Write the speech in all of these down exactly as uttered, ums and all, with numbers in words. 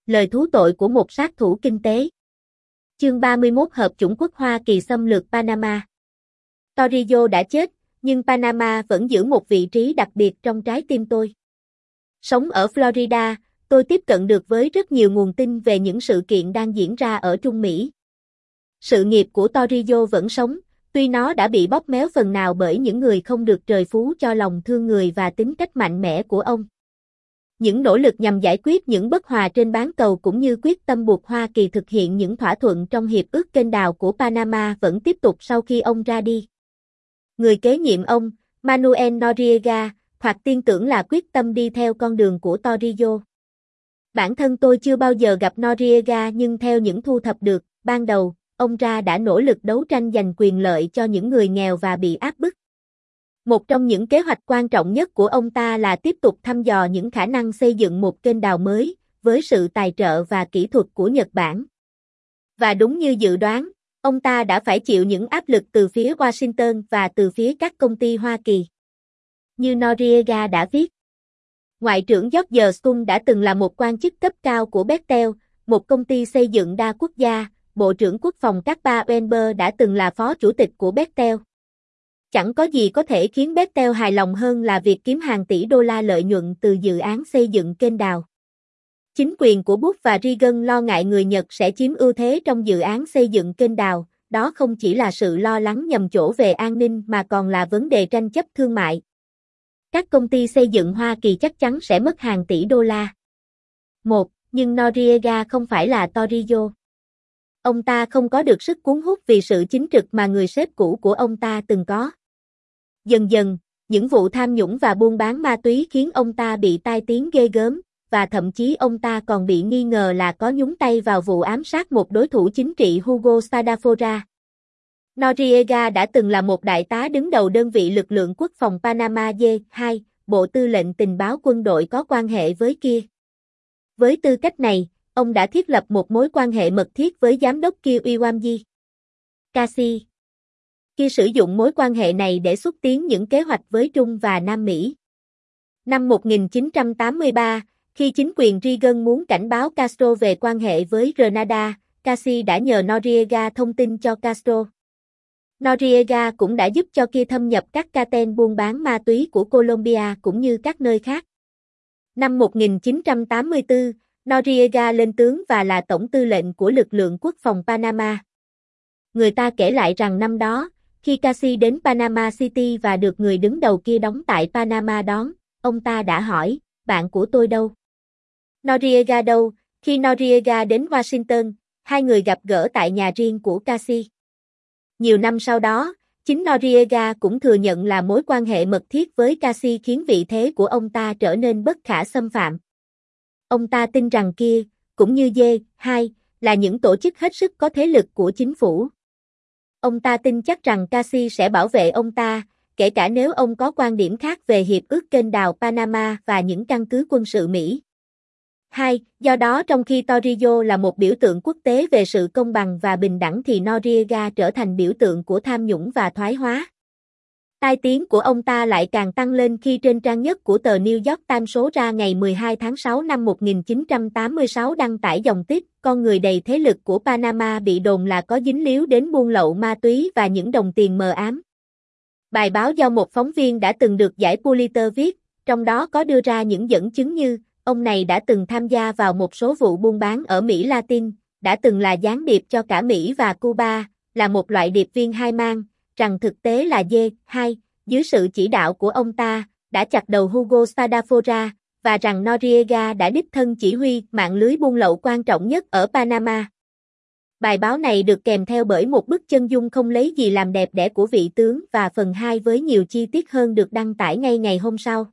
Lời thú tội của một sát thủ kinh tế. Chương ba mươi mốt Hợp chủng quốc Hoa Kỳ xâm lược Panama. Torrijos đã chết, nhưng Panama vẫn giữ một vị trí đặc biệt trong trái tim tôi. Sống ở Florida, tôi tiếp cận được với rất nhiều nguồn tin về những sự kiện đang diễn ra ở Trung Mỹ. Sự nghiệp của Torrijos vẫn sống, tuy nó đã bị bóp méo phần nào bởi những người không được trời phú cho lòng thương người và tính cách mạnh mẽ của ông. Những nỗ lực nhằm giải quyết những bất hòa trên bán cầu cũng như quyết tâm buộc Hoa Kỳ thực hiện những thỏa thuận trong Hiệp ước Kênh đào của Panama vẫn tiếp tục sau khi ông ra đi. Người kế nhiệm ông, Manuel Noriega, hoặc tin tưởng là quyết tâm đi theo con đường của Torrijos. Bản thân tôi chưa bao giờ gặp Noriega nhưng theo những thu thập được, ban đầu, ông ra đã nỗ lực đấu tranh giành quyền lợi cho những người nghèo và bị áp bức. Một trong những kế hoạch quan trọng nhất của ông ta là tiếp tục thăm dò những khả năng xây dựng một kênh đào mới, với sự tài trợ và kỹ thuật của Nhật Bản. Và đúng như dự đoán, ông ta đã phải chịu những áp lực từ phía Washington và từ phía các công ty Hoa Kỳ. Như Noriega đã viết, Ngoại trưởng George Shultz đã từng là một quan chức cấp cao của Bechtel, một công ty xây dựng đa quốc gia. Bộ trưởng Quốc phòng Caspar Weinberger đã từng là phó chủ tịch của Bechtel. Chẳng có gì có thể khiến Bechtel hài lòng hơn là việc kiếm hàng tỷ đô la lợi nhuận từ dự án xây dựng kênh đào. Chính quyền của Bush và Reagan lo ngại người Nhật sẽ chiếm ưu thế trong dự án xây dựng kênh đào, đó không chỉ là sự lo lắng nhầm chỗ về an ninh mà còn là vấn đề tranh chấp thương mại. Các công ty xây dựng Hoa Kỳ chắc chắn sẽ mất hàng tỷ đô la. một. Nhưng Noriega không phải là Torrijos. Ông ta không có được sức cuốn hút vì sự chính trực mà người sếp cũ của ông ta từng có. Dần dần, những vụ tham nhũng và buôn bán ma túy khiến ông ta bị tai tiếng ghê gớm, và thậm chí ông ta còn bị nghi ngờ là có nhúng tay vào vụ ám sát một đối thủ chính trị Hugo Spadafora. Noriega đã từng là một đại tá đứng đầu đơn vị lực lượng quốc phòng Panama D hai, Bộ Tư lệnh Tình báo quân đội có quan hệ với kia. Với tư cách này, ông đã thiết lập một mối quan hệ mật thiết với giám đốc Kia Iwamji. Casey. Kia sử dụng mối quan hệ này để xúc tiến những kế hoạch với Trung và Nam Mỹ. Năm một nghìn chín trăm tám mươi ba, khi chính quyền Reagan muốn cảnh báo Castro về quan hệ với Grenada, Casey đã nhờ Noriega thông tin cho Castro. Noriega cũng đã giúp cho Kia thâm nhập các cartel buôn bán ma túy của Colombia cũng như các nơi khác. Năm một nghìn chín trăm tám mươi tư, Noriega lên tướng và là tổng tư lệnh của lực lượng quốc phòng Panama. Người ta kể lại rằng năm đó, khi Casey đến Panama City và được người đứng đầu kia đóng tại Panama đón, ông ta đã hỏi, bạn của tôi đâu? Noriega đâu? Khi Noriega đến Washington, hai người gặp gỡ tại nhà riêng của Casey. Nhiều năm sau đó, chính Noriega cũng thừa nhận là mối quan hệ mật thiết với Casey khiến vị thế của ông ta trở nên bất khả xâm phạm. Ông ta tin rằng kia, cũng như D hai, là những tổ chức hết sức có thế lực của chính phủ. Ông ta tin chắc rằng Casey sẽ bảo vệ ông ta, kể cả nếu ông có quan điểm khác về Hiệp ước Kênh đào Panama và những căn cứ quân sự Mỹ. hai. Do đó trong khi Torrijos là một biểu tượng quốc tế về sự công bằng và bình đẳng thì Noriega trở thành biểu tượng của tham nhũng và thoái hóa. Tai tiếng của ông ta lại càng tăng lên khi trên trang nhất của tờ New York Times số ra ngày mười hai tháng sáu năm một nghìn chín trăm tám mươi sáu đăng tải dòng tích, con người đầy thế lực của Panama bị đồn là có dính líu đến buôn lậu ma túy và những đồng tiền mờ ám. Bài báo do một phóng viên đã từng được giải Pulitzer viết, trong đó có đưa ra những dẫn chứng như, ông này đã từng tham gia vào một số vụ buôn bán ở Mỹ Latin, đã từng là gián điệp cho cả Mỹ và Cuba, là một loại điệp viên hai mang, rằng thực tế là D hai, dưới sự chỉ đạo của ông ta, đã chặt đầu Hugo Spadafora, và rằng Noriega đã đích thân chỉ huy mạng lưới buôn lậu quan trọng nhất ở Panama. Bài báo này được kèm theo bởi một bức chân dung không lấy gì làm đẹp đẽ của vị tướng và phần hai với nhiều chi tiết hơn được đăng tải ngay ngày hôm sau.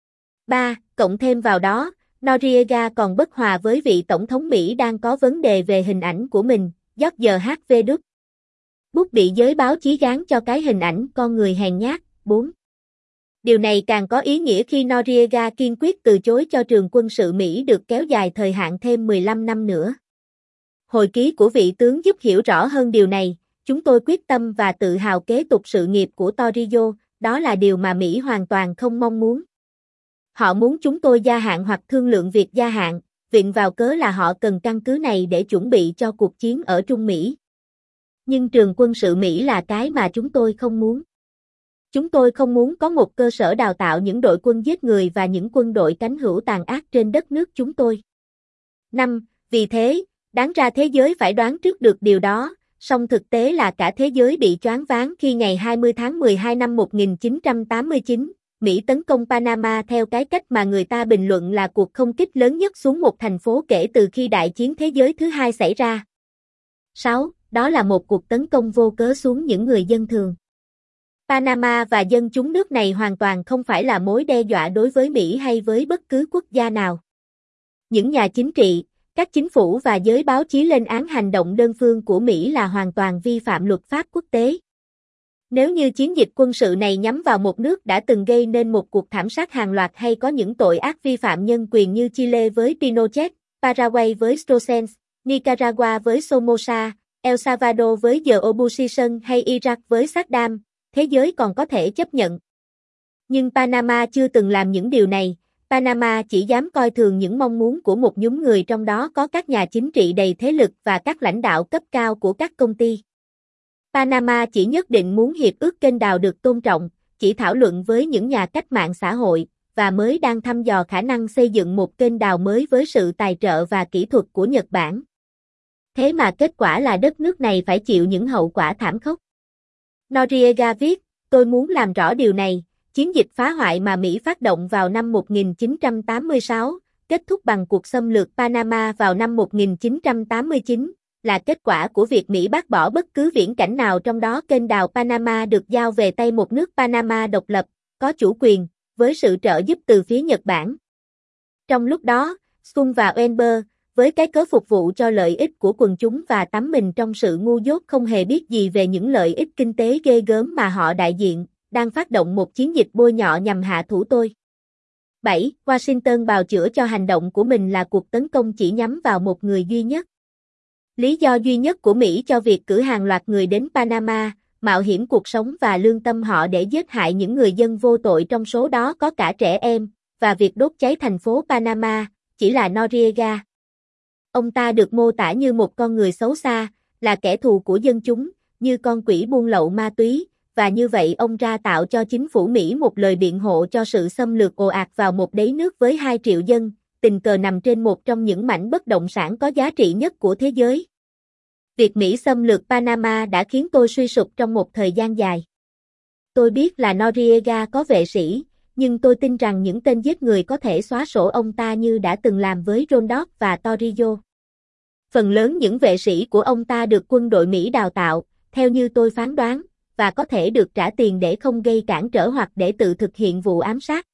ba. Cộng thêm vào đó, Noriega còn bất hòa với vị tổng thống Mỹ đang có vấn đề về hình ảnh của mình, George hát vê Bush. Bush bị giới báo chí gán cho cái hình ảnh con người hèn nhát. bốn. Điều này càng có ý nghĩa khi Noriega kiên quyết từ chối cho trường quân sự Mỹ được kéo dài thời hạn thêm mười lăm năm nữa. Hồi ký của vị tướng giúp hiểu rõ hơn điều này, chúng tôi quyết tâm và tự hào kế tục sự nghiệp của Torrijos, đó là điều mà Mỹ hoàn toàn không mong muốn. Họ muốn chúng tôi gia hạn hoặc thương lượng việc gia hạn, viện vào cớ là họ cần căn cứ này để chuẩn bị cho cuộc chiến ở Trung Mỹ. Nhưng trường quân sự Mỹ là cái mà chúng tôi không muốn. Chúng tôi không muốn có một cơ sở đào tạo những đội quân giết người và những quân đội cánh hữu tàn ác trên đất nước chúng tôi. năm. Vì thế, đáng ra thế giới phải đoán trước được điều đó, song thực tế là cả thế giới bị choáng váng khi ngày hai mươi tháng mười hai năm một nghìn chín trăm tám mươi chín, Mỹ tấn công Panama theo cái cách mà người ta bình luận là cuộc không kích lớn nhất xuống một thành phố kể từ khi Đại chiến Thế giới thứ hai xảy ra. sáu. Đó là một cuộc tấn công vô cớ xuống những người dân thường. Panama và dân chúng nước này hoàn toàn không phải là mối đe dọa đối với Mỹ hay với bất cứ quốc gia nào. Những nhà chính trị, các chính phủ và giới báo chí lên án hành động đơn phương của Mỹ là hoàn toàn vi phạm luật pháp quốc tế. Nếu như chiến dịch quân sự này nhắm vào một nước đã từng gây nên một cuộc thảm sát hàng loạt hay có những tội ác vi phạm nhân quyền như Chile với Pinochet, Paraguay với Stroessens, Nicaragua với Somoza, El Salvador với The Opposition hay Iraq với Saddam, thế giới còn có thể chấp nhận. Nhưng Panama chưa từng làm những điều này. Panama chỉ dám coi thường những mong muốn của một nhóm người, trong đó có các nhà chính trị đầy thế lực và các lãnh đạo cấp cao của các công ty. Panama chỉ nhất định muốn hiệp ước kênh đào được tôn trọng, chỉ thảo luận với những nhà cách mạng xã hội, và mới đang thăm dò khả năng xây dựng một kênh đào mới với sự tài trợ và kỹ thuật của Nhật Bản. Thế mà kết quả là đất nước này phải chịu những hậu quả thảm khốc. Noriega viết, tôi muốn làm rõ điều này. Chiến dịch phá hoại mà Mỹ phát động vào năm một nghìn chín trăm tám mươi sáu, kết thúc bằng cuộc xâm lược Panama vào năm một nghìn chín trăm tám mươi chín, là kết quả của việc Mỹ bác bỏ bất cứ viễn cảnh nào, trong đó kênh đào Panama được giao về tay một nước Panama độc lập, có chủ quyền, với sự trợ giúp từ phía Nhật Bản. Trong lúc đó, Scum và Oenber, với cái cớ phục vụ cho lợi ích của quần chúng và tắm mình trong sự ngu dốt không hề biết gì về những lợi ích kinh tế ghê gớm mà họ đại diện, đang phát động một chiến dịch bôi nhọ nhằm hạ thủ tôi. bảy. Washington bào chữa cho hành động của mình là cuộc tấn công chỉ nhắm vào một người duy nhất. Lý do duy nhất của Mỹ cho việc cử hàng loạt người đến Panama, mạo hiểm cuộc sống và lương tâm họ để giết hại những người dân vô tội, trong số đó có cả trẻ em, và việc đốt cháy thành phố Panama, chỉ là Noriega. Ông ta được mô tả như một con người xấu xa, là kẻ thù của dân chúng, như con quỷ buôn lậu ma túy, và như vậy ông ra tạo cho chính phủ Mỹ một lời biện hộ cho sự xâm lược ồ ạt vào một đế nước với hai triệu dân, tình cờ nằm trên một trong những mảnh bất động sản có giá trị nhất của thế giới. Việc Mỹ xâm lược Panama đã khiến tôi suy sụp trong một thời gian dài. Tôi biết là Noriega có vệ sĩ, nhưng tôi tin rằng những tên giết người có thể xóa sổ ông ta như đã từng làm với Rondot và Torrijos. Phần lớn những vệ sĩ của ông ta được quân đội Mỹ đào tạo, theo như tôi phán đoán, và có thể được trả tiền để không gây cản trở hoặc để tự thực hiện vụ ám sát.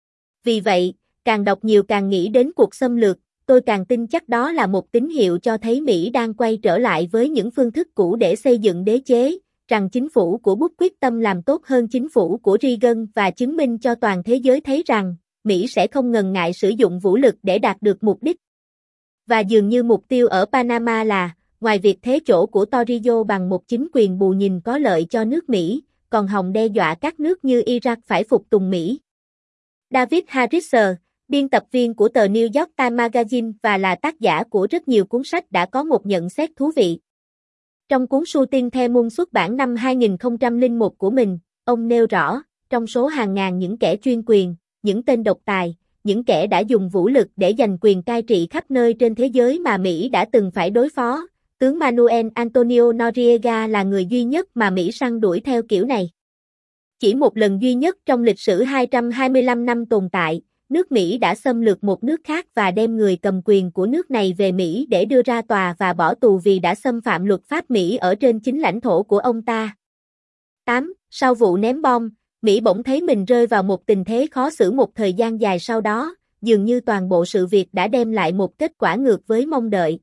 Vì vậy, càng đọc nhiều càng nghĩ đến cuộc xâm lược, tôi càng tin chắc đó là một tín hiệu cho thấy Mỹ đang quay trở lại với những phương thức cũ để xây dựng đế chế, rằng chính phủ của Bush quyết tâm làm tốt hơn chính phủ của Reagan và chứng minh cho toàn thế giới thấy rằng, Mỹ sẽ không ngần ngại sử dụng vũ lực để đạt được mục đích. Và dường như mục tiêu ở Panama là, ngoài việc thế chỗ của Torrijos bằng một chính quyền bù nhìn có lợi cho nước Mỹ, còn hòng đe dọa các nước như Iraq phải phục tùng Mỹ. David Harrisser, biên tập viên của tờ New York Times Magazine và là tác giả của rất nhiều cuốn sách đã có một nhận xét thú vị. Trong cuốn Shooting the Moon xuất bản năm hai nghìn không trăm lẻ một của mình, ông nêu rõ, trong số hàng ngàn những kẻ chuyên quyền, những tên độc tài, những kẻ đã dùng vũ lực để giành quyền cai trị khắp nơi trên thế giới mà Mỹ đã từng phải đối phó, tướng Manuel Antonio Noriega là người duy nhất mà Mỹ săn đuổi theo kiểu này. Chỉ một lần duy nhất trong lịch sử hai trăm hai mươi lăm năm tồn tại, nước Mỹ đã xâm lược một nước khác và đem người cầm quyền của nước này về Mỹ để đưa ra tòa và bỏ tù vì đã xâm phạm luật pháp Mỹ ở trên chính lãnh thổ của ông ta. tám. Sau vụ ném bom, Mỹ bỗng thấy mình rơi vào một tình thế khó xử một thời gian dài sau đó, dường như toàn bộ sự việc đã đem lại một kết quả ngược với mong đợi.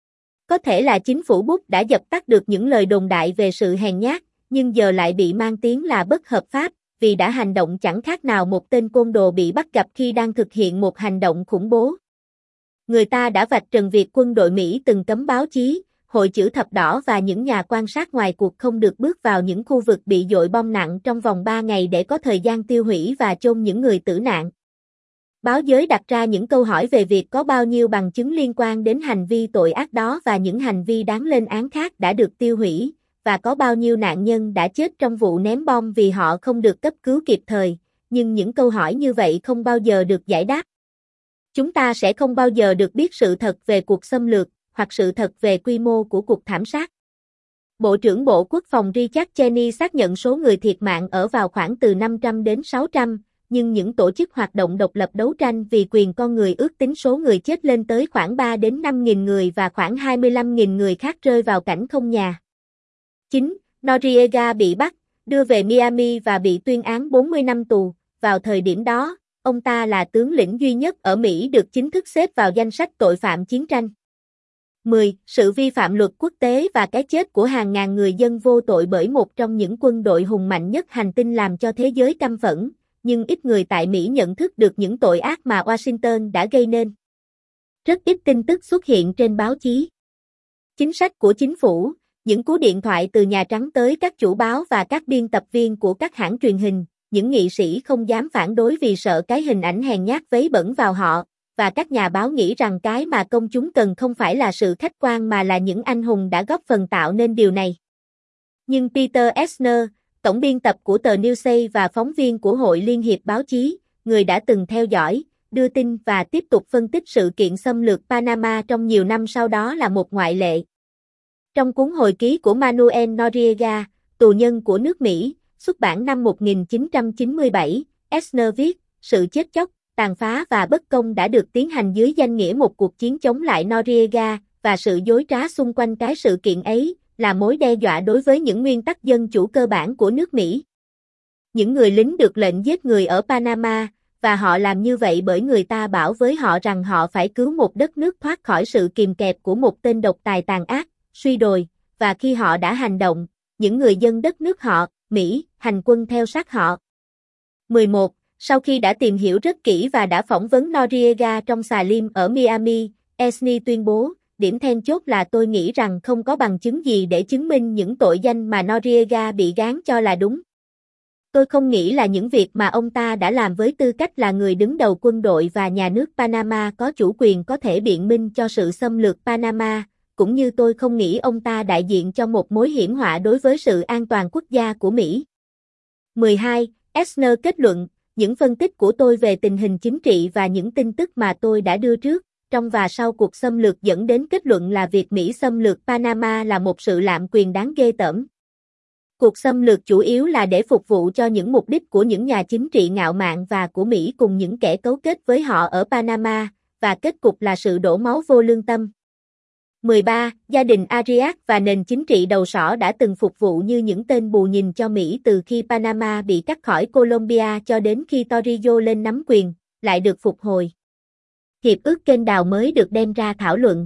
Có thể là chính phủ Bush đã dập tắt được những lời đồn đại về sự hèn nhát, nhưng giờ lại bị mang tiếng là bất hợp pháp, vì đã hành động chẳng khác nào một tên côn đồ bị bắt gặp khi đang thực hiện một hành động khủng bố. Người ta đã vạch trần việc quân đội Mỹ từng cấm báo chí, Hội chữ thập đỏ và những nhà quan sát ngoài cuộc không được bước vào những khu vực bị dội bom nặng trong vòng ba ngày để có thời gian tiêu hủy và chôn những người tử nạn. Báo giới đặt ra những câu hỏi về việc có bao nhiêu bằng chứng liên quan đến hành vi tội ác đó và những hành vi đáng lên án khác đã được tiêu hủy, và có bao nhiêu nạn nhân đã chết trong vụ ném bom vì họ không được cấp cứu kịp thời, nhưng những câu hỏi như vậy không bao giờ được giải đáp. Chúng ta sẽ không bao giờ được biết sự thật về cuộc xâm lược, hoặc sự thật về quy mô của cuộc thảm sát. Bộ trưởng Bộ Quốc phòng Richard Cheney xác nhận số người thiệt mạng ở vào khoảng từ năm trăm đến sáu trăm, nhưng những tổ chức hoạt động độc lập đấu tranh vì quyền con người ước tính số người chết lên tới khoảng ba đến năm nghìn người và khoảng hai mươi lăm nghìn người khác rơi vào cảnh không nhà. chín. Noriega bị bắt, đưa về Miami và bị tuyên án bốn mươi năm tù. Vào thời điểm đó, ông ta là tướng lĩnh duy nhất ở Mỹ được chính thức xếp vào danh sách tội phạm chiến tranh. mười. Sự vi phạm luật quốc tế và cái chết của hàng ngàn người dân vô tội bởi một trong những quân đội hùng mạnh nhất hành tinh làm cho thế giới căm phẫn, nhưng ít người tại Mỹ nhận thức được những tội ác mà Washington đã gây nên. Rất ít tin tức xuất hiện trên báo chí. Chính sách của chính phủ, những cú điện thoại từ Nhà Trắng tới các chủ báo và các biên tập viên của các hãng truyền hình, những nghị sĩ không dám phản đối vì sợ cái hình ảnh hèn nhát vấy bẩn vào họ, và các nhà báo nghĩ rằng cái mà công chúng cần không phải là sự khách quan mà là những anh hùng đã góp phần tạo nên điều này. Nhưng Peter Eisner, tổng biên tập của tờ Newsday và phóng viên của Hội Liên hiệp Báo chí, người đã từng theo dõi, đưa tin và tiếp tục phân tích sự kiện xâm lược Panama trong nhiều năm sau đó là một ngoại lệ. Trong cuốn hồi ký của Manuel Noriega, tù nhân của nước Mỹ, xuất bản năm một nghìn chín trăm chín mươi bảy, Eisner viết, sự chết chóc, tàn phá và bất công đã được tiến hành dưới danh nghĩa một cuộc chiến chống lại Noriega, và sự dối trá xung quanh cái sự kiện ấy là mối đe dọa đối với những nguyên tắc dân chủ cơ bản của nước Mỹ. Những người lính được lệnh giết người ở Panama, và họ làm như vậy bởi người ta bảo với họ rằng họ phải cứu một đất nước thoát khỏi sự kìm kẹp của một tên độc tài tàn ác, suy đồi, và khi họ đã hành động, những người dân đất nước họ, Mỹ, hành quân theo sát họ. mười một. Sau khi đã tìm hiểu rất kỹ và đã phỏng vấn Noriega trong xà lim ở Miami, Eisner tuyên bố, điểm then chốt là tôi nghĩ rằng không có bằng chứng gì để chứng minh những tội danh mà Noriega bị gán cho là đúng. Tôi không nghĩ là những việc mà ông ta đã làm với tư cách là người đứng đầu quân đội và nhà nước Panama có chủ quyền có thể biện minh cho sự xâm lược Panama, cũng như tôi không nghĩ ông ta đại diện cho một mối hiểm họa đối với sự an toàn quốc gia của Mỹ. mười hai. Eisner kết luận, những phân tích của tôi về tình hình chính trị và những tin tức mà tôi đã đưa trước, trong và sau cuộc xâm lược dẫn đến kết luận là việc Mỹ xâm lược Panama là một sự lạm quyền đáng ghê tởm. Cuộc xâm lược chủ yếu là để phục vụ cho những mục đích của những nhà chính trị ngạo mạn và của Mỹ cùng những kẻ cấu kết với họ ở Panama, và kết cục là sự đổ máu vô lương tâm. mười ba. Gia đình Arias và nền chính trị đầu sỏ đã từng phục vụ như những tên bù nhìn cho Mỹ từ khi Panama bị cắt khỏi Colombia cho đến khi Torrijos lên nắm quyền, lại được phục hồi. Hiệp ước kênh đào mới được đem ra thảo luận.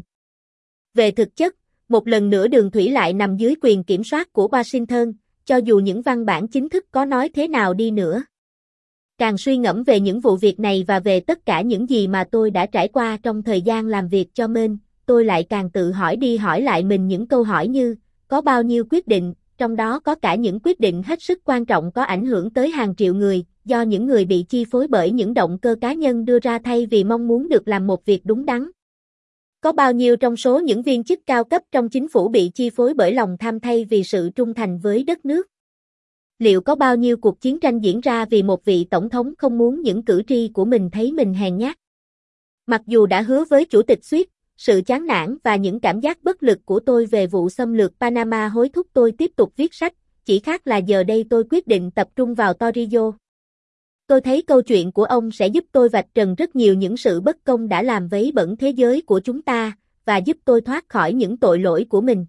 Về thực chất, một lần nữa đường thủy lại nằm dưới quyền kiểm soát của Washington, cho dù những văn bản chính thức có nói thế nào đi nữa. Càng suy ngẫm về những vụ việc này và về tất cả những gì mà tôi đã trải qua trong thời gian làm việc cho Maine, tôi lại càng tự hỏi đi hỏi lại mình những câu hỏi như, có bao nhiêu quyết định, trong đó có cả những quyết định hết sức quan trọng có ảnh hưởng tới hàng triệu người, do những người bị chi phối bởi những động cơ cá nhân đưa ra thay vì mong muốn được làm một việc đúng đắn. Có bao nhiêu trong số những viên chức cao cấp trong chính phủ bị chi phối bởi lòng tham thay vì sự trung thành với đất nước? Liệu có bao nhiêu cuộc chiến tranh diễn ra vì một vị tổng thống không muốn những cử tri của mình thấy mình hèn nhát? Mặc dù đã hứa với chủ tịch Swift, sự chán nản và những cảm giác bất lực của tôi về vụ xâm lược Panama hối thúc tôi tiếp tục viết sách, chỉ khác là giờ đây tôi quyết định tập trung vào Torrijos. Tôi thấy câu chuyện của ông sẽ giúp tôi vạch trần rất nhiều những sự bất công đã làm vấy bẩn thế giới của chúng ta, và giúp tôi thoát khỏi những tội lỗi của mình.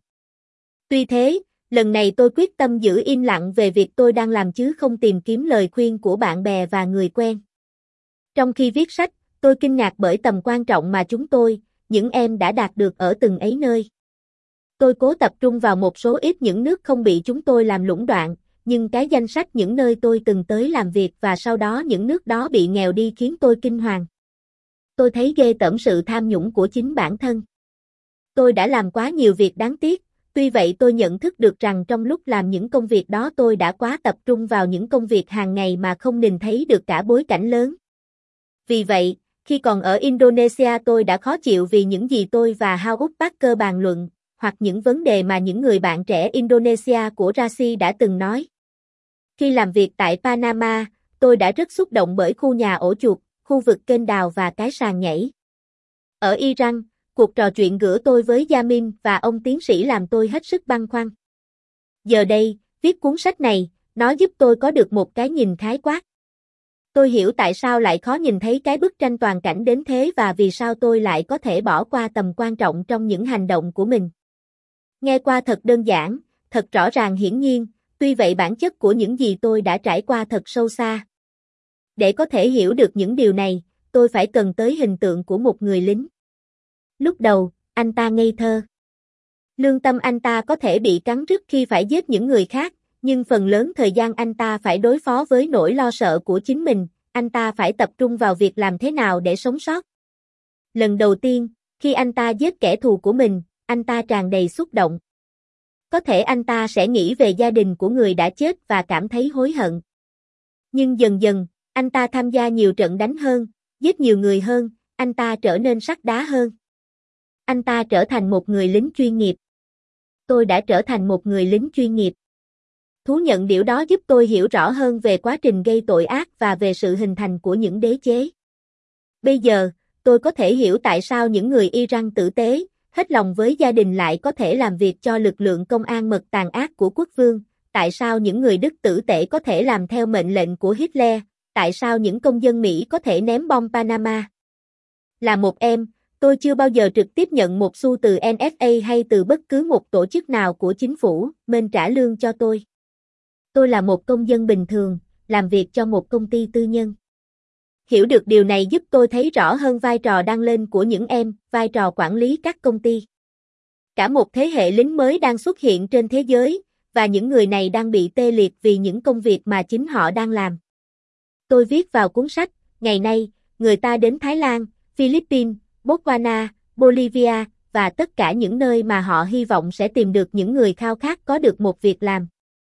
Tuy thế, lần này tôi quyết tâm giữ im lặng về việc tôi đang làm chứ không tìm kiếm lời khuyên của bạn bè và người quen. Trong khi viết sách, tôi kinh ngạc bởi tầm quan trọng mà chúng tôi, những em đã đạt được ở từng ấy nơi. Tôi cố tập trung vào một số ít những nước không bị chúng tôi làm lũng đoạn, nhưng cái danh sách những nơi tôi từng tới làm việc và sau đó những nước đó bị nghèo đi khiến tôi kinh hoàng. Tôi thấy ghê tởm sự tham nhũng của chính bản thân. Tôi đã làm quá nhiều việc đáng tiếc, tuy vậy tôi nhận thức được rằng trong lúc làm những công việc đó tôi đã quá tập trung vào những công việc hàng ngày mà không nhìn thấy được cả bối cảnh lớn. Vì vậy, khi còn ở Indonesia tôi đã khó chịu vì những gì tôi và Howard Parker bàn luận, hoặc những vấn đề mà những người bạn trẻ Indonesia của Rashi đã từng nói. Khi làm việc tại Panama, tôi đã rất xúc động bởi khu nhà ổ chuột, khu vực kênh đào và cái sàn nhảy. Ở Iran, cuộc trò chuyện giữa tôi với Yamin và ông tiến sĩ làm tôi hết sức băn khoăn. Giờ đây, viết cuốn sách này, nó giúp tôi có được một cái nhìn khái quát. Tôi hiểu tại sao lại khó nhìn thấy cái bức tranh toàn cảnh đến thế và vì sao tôi lại có thể bỏ qua tầm quan trọng trong những hành động của mình. Nghe qua thật đơn giản, thật rõ ràng hiển nhiên, tuy vậy bản chất của những gì tôi đã trải qua thật sâu xa. Để có thể hiểu được những điều này, tôi phải cần tới hình tượng của một người lính. Lúc đầu, anh ta ngây thơ. Lương tâm anh ta có thể bị cắn rứt khi phải giết những người khác, nhưng phần lớn thời gian anh ta phải đối phó với nỗi lo sợ của chính mình, anh ta phải tập trung vào việc làm thế nào để sống sót. Lần đầu tiên, khi anh ta giết kẻ thù của mình, anh ta tràn đầy xúc động. Có thể anh ta sẽ nghĩ về gia đình của người đã chết và cảm thấy hối hận. Nhưng dần dần, anh ta tham gia nhiều trận đánh hơn, giết nhiều người hơn, anh ta trở nên sắt đá hơn. Anh ta trở thành một người lính chuyên nghiệp. Tôi đã trở thành một người lính chuyên nghiệp. Thú nhận điều đó giúp tôi hiểu rõ hơn về quá trình gây tội ác và về sự hình thành của những đế chế. Bây giờ, tôi có thể hiểu tại sao những người Iran tử tế, hết lòng với gia đình lại có thể làm việc cho lực lượng công an mật tàn ác của quốc vương, tại sao những người Đức tử tể có thể làm theo mệnh lệnh của Hitler, tại sao những công dân Mỹ có thể ném bom Panama. Là một em, tôi chưa bao giờ trực tiếp nhận một xu từ en ét a hay từ bất cứ một tổ chức nào của chính phủ, nên trả lương cho tôi. Tôi là một công dân bình thường, làm việc cho một công ty tư nhân. Hiểu được điều này giúp tôi thấy rõ hơn vai trò đang lên của những em, vai trò quản lý các công ty. Cả một thế hệ lính mới đang xuất hiện trên thế giới, và những người này đang bị tê liệt vì những công việc mà chính họ đang làm. Tôi viết vào cuốn sách, ngày nay, người ta đến Thái Lan, Philippines, Botswana, Bolivia, và tất cả những nơi mà họ hy vọng sẽ tìm được những người khao khát có được một việc làm.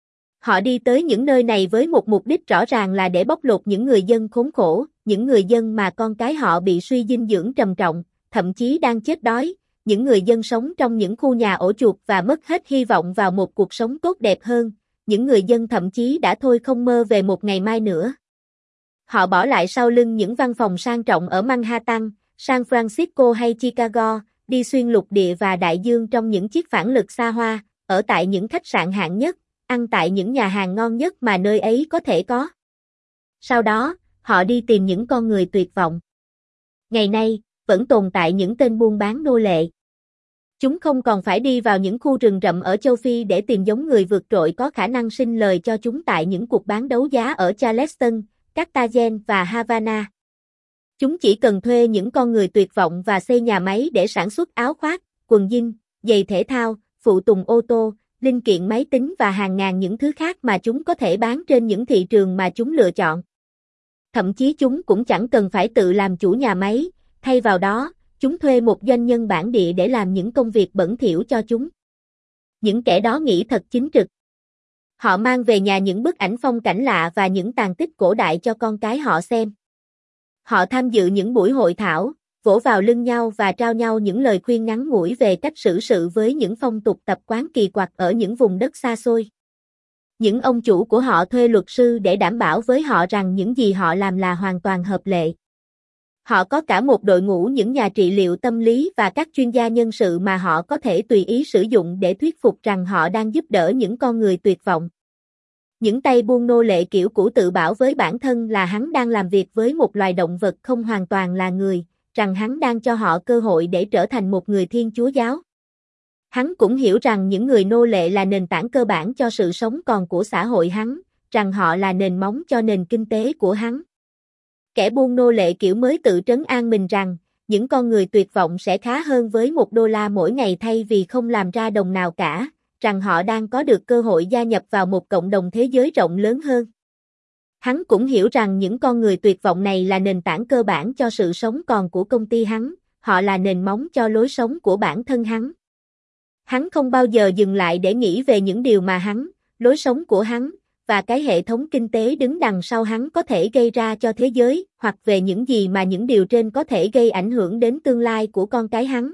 Họ đi tới những nơi này với một mục đích rõ ràng là để bóc lột những người dân khốn khổ, những người dân mà con cái họ bị suy dinh dưỡng trầm trọng, thậm chí đang chết đói, những người dân sống trong những khu nhà ổ chuột và mất hết hy vọng vào một cuộc sống tốt đẹp hơn, những người dân thậm chí đã thôi không mơ về một ngày mai nữa. Họ bỏ lại sau lưng những văn phòng sang trọng ở Manhattan, San Francisco hay Chicago, đi xuyên lục địa và đại dương trong những chiếc phản lực xa hoa, ở tại những khách sạn hạng nhất, ăn tại những nhà hàng ngon nhất mà nơi ấy có thể có. Sau đó, họ đi tìm những con người tuyệt vọng. Ngày nay, vẫn tồn tại những tên buôn bán nô lệ. Chúng không còn phải đi vào những khu rừng rậm ở châu Phi để tìm giống người vượt trội có khả năng sinh lời cho chúng tại những cuộc bán đấu giá ở Charleston, Cartagena và Havana. Chúng chỉ cần thuê những con người tuyệt vọng và xây nhà máy để sản xuất áo khoác, quần jean, giày thể thao, phụ tùng ô tô, linh kiện máy tính và hàng ngàn những thứ khác mà chúng có thể bán trên những thị trường mà chúng lựa chọn. Thậm chí chúng cũng chẳng cần phải tự làm chủ nhà máy, thay vào đó, chúng thuê một doanh nhân bản địa để làm những công việc bẩn thỉu cho chúng. Những kẻ đó nghĩ thật chính trực. Họ mang về nhà những bức ảnh phong cảnh lạ và những tàn tích cổ đại cho con cái họ xem. Họ tham dự những buổi hội thảo, vỗ vào lưng nhau và trao nhau những lời khuyên ngắn ngủi về cách xử sự với những phong tục tập quán kỳ quặc ở những vùng đất xa xôi. Những ông chủ của họ thuê luật sư để đảm bảo với họ rằng những gì họ làm là hoàn toàn hợp lệ. Họ có cả một đội ngũ những nhà trị liệu tâm lý và các chuyên gia nhân sự mà họ có thể tùy ý sử dụng để thuyết phục rằng họ đang giúp đỡ những con người tuyệt vọng. Những tay buôn nô lệ kiểu cũ tự bảo với bản thân là hắn đang làm việc với một loài động vật không hoàn toàn là người, rằng hắn đang cho họ cơ hội để trở thành một người Thiên Chúa giáo. Hắn cũng hiểu rằng những người nô lệ là nền tảng cơ bản cho sự sống còn của xã hội hắn, rằng họ là nền móng cho nền kinh tế của hắn. Kẻ buôn nô lệ kiểu mới tự trấn an mình rằng, những con người tuyệt vọng sẽ khá hơn với một đô la mỗi ngày thay vì không làm ra đồng nào cả, rằng họ đang có được cơ hội gia nhập vào một cộng đồng thế giới rộng lớn hơn. Hắn cũng hiểu rằng những con người tuyệt vọng này là nền tảng cơ bản cho sự sống còn của công ty hắn, họ là nền móng cho lối sống của bản thân hắn. Hắn không bao giờ dừng lại để nghĩ về những điều mà hắn, lối sống của hắn, và cái hệ thống kinh tế đứng đằng sau hắn có thể gây ra cho thế giới, hoặc về những gì mà những điều trên có thể gây ảnh hưởng đến tương lai của con cái hắn.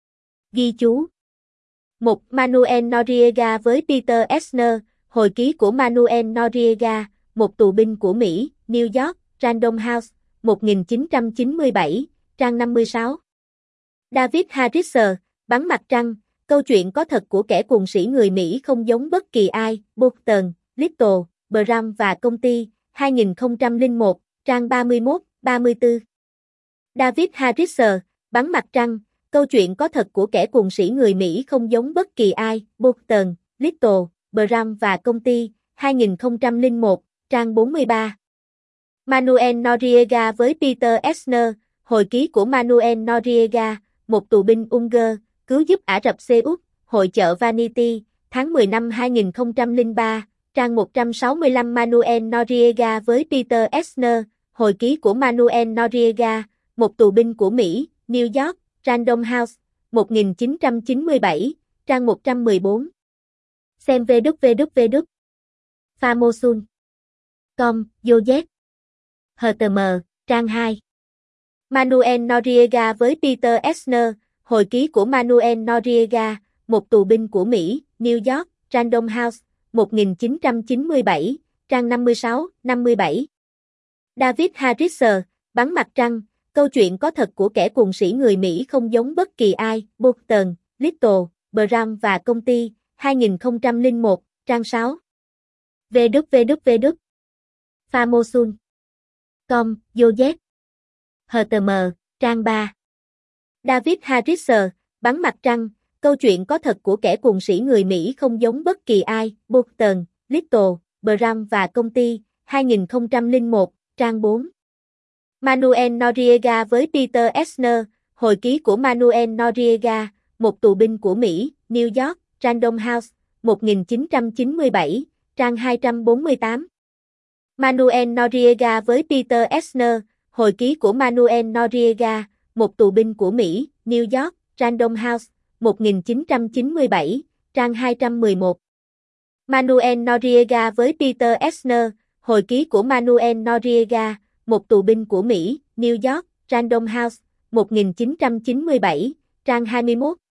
Ghi chú một. Manuel Noriega với Peter Eisner, hồi ký của Manuel Noriega, một tù binh của Mỹ, New York, Random House, một nghìn chín trăm chín mươi bảy, trang năm mươi sáu. David Harrisser, Bắn mặt trăng, câu chuyện có thật của kẻ cuồng sĩ người Mỹ không giống bất kỳ ai, Bolton, Little, Brown và công ty, hai nghìn không trăm lẻ một, trang ba mươi mốt, ba mươi tư. David Harrisser, Bắn mặt trăng, câu chuyện có thật của kẻ cuồng sĩ người Mỹ không giống bất kỳ ai, Bolton, Little, Brown và công ty, hai nghìn không trăm lẻ một, trang bốn mươi ba. Manuel Noriega với Peter Eisner, hồi ký của Manuel Noriega, một tù binh Unger, cứu giúp Ả Rập Xê Út, hội chợ Vanity, tháng mười năm hai nghìn không trăm lẻ ba, trang một trăm sáu mươi lăm. Manuel Noriega với Peter Eisner, hồi ký của Manuel Noriega, một tù binh của Mỹ, New York, Random House, một nghìn chín trăm chín mươi bảy, trang một trăm mười bốn. Xem vê kép vê kép vê kép Famosun. Com, Joseph. hát tê em, trang hai. Manuel Noriega với Peter Eisner, hồi ký của Manuel Noriega, một tù binh của Mỹ, New York, Random House, một nghìn chín trăm chín mươi bảy, trang năm mươi sáu, năm mươi bảy. David Harrisser, Bắn mặt trăng, câu chuyện có thật của kẻ cuồng sĩ người Mỹ không giống bất kỳ ai, Bolton, Little, Brown và công ty, hai nghìn không trăm lẻ một, trang sáu. vê kép vê kép vê kép Famosun. Com, Joseph. hát tê em, trang ba. David Harrisser, Bắn mặt trăng, câu chuyện có thật của kẻ cuồng sĩ người Mỹ không giống bất kỳ ai, Bolton, Little, Brown và công ty, hai nghìn không trăm lẻ một, trang bốn. Manuel Noriega với Peter Eisner, hồi ký của Manuel Noriega, một tù binh của Mỹ, New York, Random House, một nghìn chín trăm chín mươi bảy, trang hai trăm bốn mươi tám. Manuel Noriega với Peter Eisner, hồi ký của Manuel Noriega, một tù binh của Mỹ, New York, Random House, một nghìn chín trăm chín mươi bảy, trang hai trăm mười một. Manuel Noriega với Peter Eisner, hồi ký của Manuel Noriega, một tù binh của Mỹ, New York, Random House, một nghìn chín trăm chín mươi bảy, trang hai mươi mốt.